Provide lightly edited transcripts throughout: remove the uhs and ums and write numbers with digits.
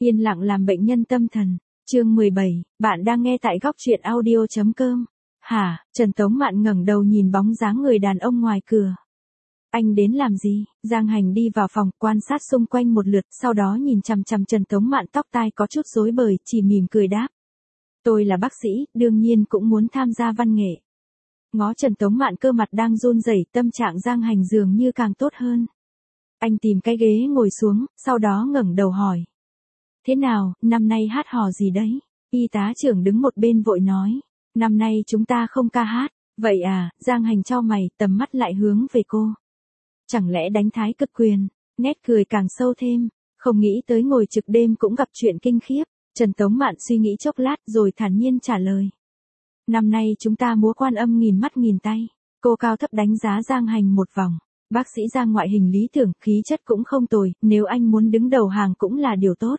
Yên lặng làm bệnh nhân tâm thần. Chương 17, bạn đang nghe tại góc truyện audio.com. Hả? Trần Tống Mạn ngẩng đầu nhìn bóng dáng người đàn ông ngoài cửa. Anh đến làm gì? Giang Hành đi vào phòng, quan sát xung quanh một lượt, sau đó nhìn chằm chằm Trần Tống Mạn, tóc tai có chút rối bời, chỉ mỉm cười đáp. Tôi là bác sĩ, đương nhiên cũng muốn tham gia văn nghệ. Ngó Trần Tống Mạn cơ mặt đang run rẩy, tâm trạng Giang Hành dường như càng tốt hơn. Anh tìm cái ghế ngồi xuống, sau đó ngẩng đầu hỏi. Thế nào, năm nay hát hò gì đấy? Y tá trưởng đứng một bên vội nói. Năm nay chúng ta không ca hát. Vậy à? Giang Hành chau mày, tầm mắt lại hướng về cô. Chẳng lẽ đánh thái cực quyền? Nét cười càng sâu thêm. Không nghĩ tới ngồi trực đêm cũng gặp chuyện kinh khiếp. Trần Tống Mạn suy nghĩ chốc lát rồi thản nhiên trả lời. Năm nay chúng ta múa Quan Âm nghìn mắt nghìn tay. Cô cao thấp đánh giá Giang Hành một vòng. Bác sĩ Giang ngoại hình lý tưởng, khí chất cũng không tồi, nếu anh muốn đứng đầu hàng cũng là điều tốt.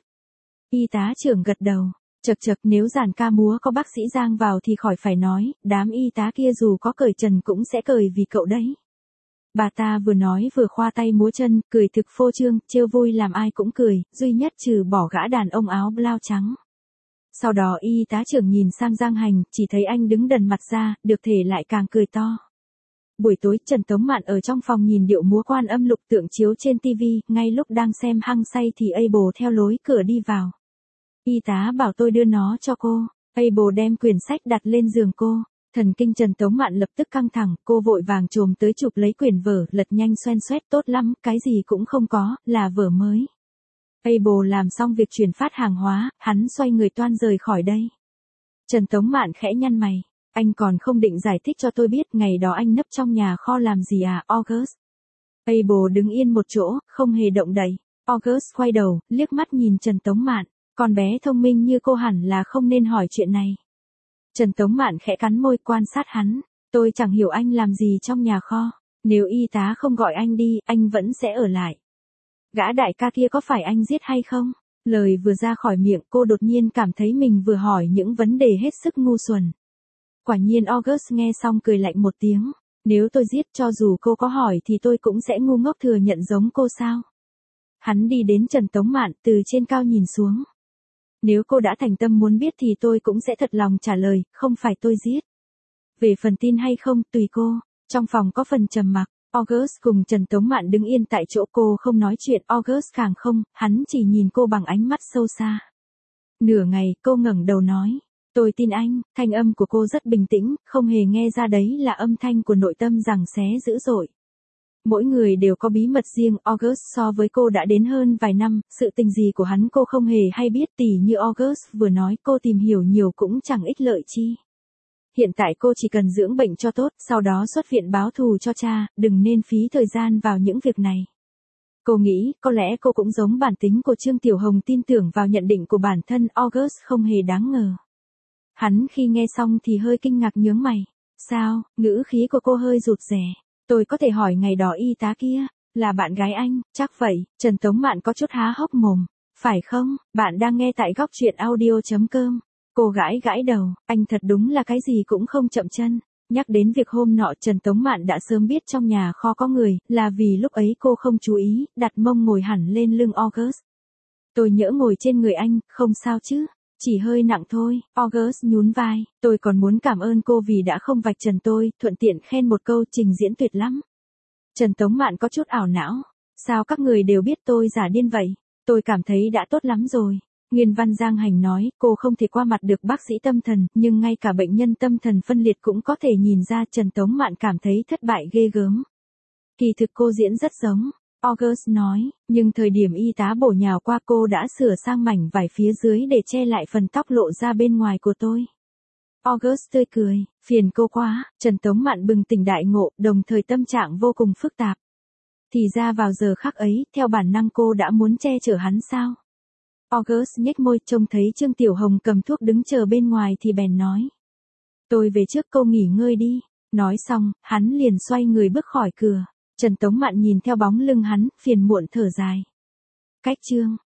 Y tá trưởng gật đầu. Chật chật, nếu giàn ca múa có bác sĩ Giang vào thì khỏi phải nói, đám y tá kia dù có cởi trần cũng sẽ cởi vì cậu đấy. Bà ta vừa nói vừa khoa tay múa chân, cười thực phô trương, trêu vui làm ai cũng cười, duy nhất trừ bỏ gã đàn ông áo blau trắng. Sau đó y tá trưởng nhìn sang Giang Hành, chỉ thấy anh đứng đần mặt ra, được thể lại càng cười to. Buổi tối, Trần Tống Mạn ở trong phòng nhìn điệu múa Quan Âm lục tượng chiếu trên TV, ngay lúc đang xem hăng say thì Abel theo lối cửa đi vào. Y tá bảo tôi đưa nó cho cô. Abel đem quyển sách đặt lên giường cô. Thần kinh Trần Tống Mạn lập tức căng thẳng, cô vội vàng chồm tới chụp lấy quyển vở, lật nhanh xoen xoét, tốt lắm, cái gì cũng không có, là vở mới. Abel làm xong việc chuyển phát hàng hóa, hắn xoay người toan rời khỏi đây. Trần Tống Mạn khẽ nhăn mày. Anh còn không định giải thích cho tôi biết ngày đó anh nấp trong nhà kho làm gì à, August? Abel đứng yên một chỗ, không hề động đậy. August quay đầu, liếc mắt nhìn Trần Tống Mạn. Con bé thông minh như cô hẳn là không nên hỏi chuyện này. Trần Tống Mạn khẽ cắn môi quan sát hắn. Tôi chẳng hiểu anh làm gì trong nhà kho. Nếu y tá không gọi anh đi, anh vẫn sẽ ở lại. Gã đại ca kia có phải anh giết hay không? Lời vừa ra khỏi miệng cô đột nhiên cảm thấy mình vừa hỏi những vấn đề hết sức ngu xuẩn. Quả nhiên August nghe xong cười lạnh một tiếng. Nếu tôi giết cho dù cô có hỏi thì tôi cũng sẽ ngu ngốc thừa nhận giống cô sao? Hắn đi đến Trần Tống Mạn từ trên cao nhìn xuống. Nếu cô đã thành tâm muốn biết thì tôi cũng sẽ thật lòng trả lời, không phải tôi giết. Về phần tin hay không, tùy cô. Trong phòng có phần trầm mặc, August cùng Trần Tống Mạn đứng yên tại chỗ, cô không nói chuyện, August càng không, hắn chỉ nhìn cô bằng ánh mắt sâu xa. Nửa ngày, cô ngẩng đầu nói. Tôi tin anh. Thanh âm của cô rất bình tĩnh, không hề nghe ra đấy là âm thanh của nội tâm giằng xé dữ dội. Mỗi người đều có bí mật riêng, August so với cô đã đến hơn vài năm, sự tình gì của hắn cô không hề hay biết, tỉ như August vừa nói, cô tìm hiểu nhiều cũng chẳng ích lợi chi. Hiện tại cô chỉ cần dưỡng bệnh cho tốt, sau đó xuất viện báo thù cho cha, đừng nên phí thời gian vào những việc này. Cô nghĩ, có lẽ cô cũng giống bản tính của Trương Tiểu Hồng, tin tưởng vào nhận định của bản thân, August không hề đáng ngờ. Hắn khi nghe xong thì hơi kinh ngạc nhướng mày. Sao? Ngữ khí của cô hơi rụt rè. Tôi có thể hỏi ngày đó y tá kia, là bạn gái anh, chắc vậy. Trần Tống Mạn có chút há hốc mồm. Phải không? Bạn đang nghe tại góc truyện audio.com. Cô gãi gãi đầu, anh thật đúng là cái gì cũng không chậm chân. Nhắc đến việc hôm nọ Trần Tống Mạn đã sớm biết trong nhà kho có người, là vì lúc ấy cô không chú ý, đặt mông ngồi hẳn lên lưng August. Tôi nhỡ ngồi trên người anh, không sao chứ? Chỉ hơi nặng thôi, August nhún vai, tôi còn muốn cảm ơn cô vì đã không vạch trần tôi, thuận tiện khen một câu trình diễn tuyệt lắm. Trần Tống Mạn có chút ảo não, sao các người đều biết tôi giả điên vậy, tôi cảm thấy đã tốt lắm rồi. Nguyên văn Giang Hành nói, cô không thể qua mặt được bác sĩ tâm thần, nhưng ngay cả bệnh nhân tâm thần phân liệt cũng có thể nhìn ra. Trần Tống Mạn cảm thấy thất bại ghê gớm. Kỳ thực cô diễn rất giống. August nói, nhưng thời điểm y tá bổ nhào qua cô đã sửa sang mảnh vải phía dưới để che lại phần tóc lộ ra bên ngoài của tôi. August tươi cười, phiền cô quá. Trần Tống Mạn bừng tỉnh đại ngộ, đồng thời tâm trạng vô cùng phức tạp. Thì ra vào giờ khắc ấy, theo bản năng cô đã muốn che chở hắn sao? August nhếch môi, trông thấy Trương Tiểu Hồng cầm thuốc đứng chờ bên ngoài thì bèn nói. Tôi về trước, cô nghỉ ngơi đi. Nói xong, hắn liền xoay người bước khỏi cửa. Trần Tống Mạn nhìn theo bóng lưng hắn, phiền muộn thở dài. Cách chương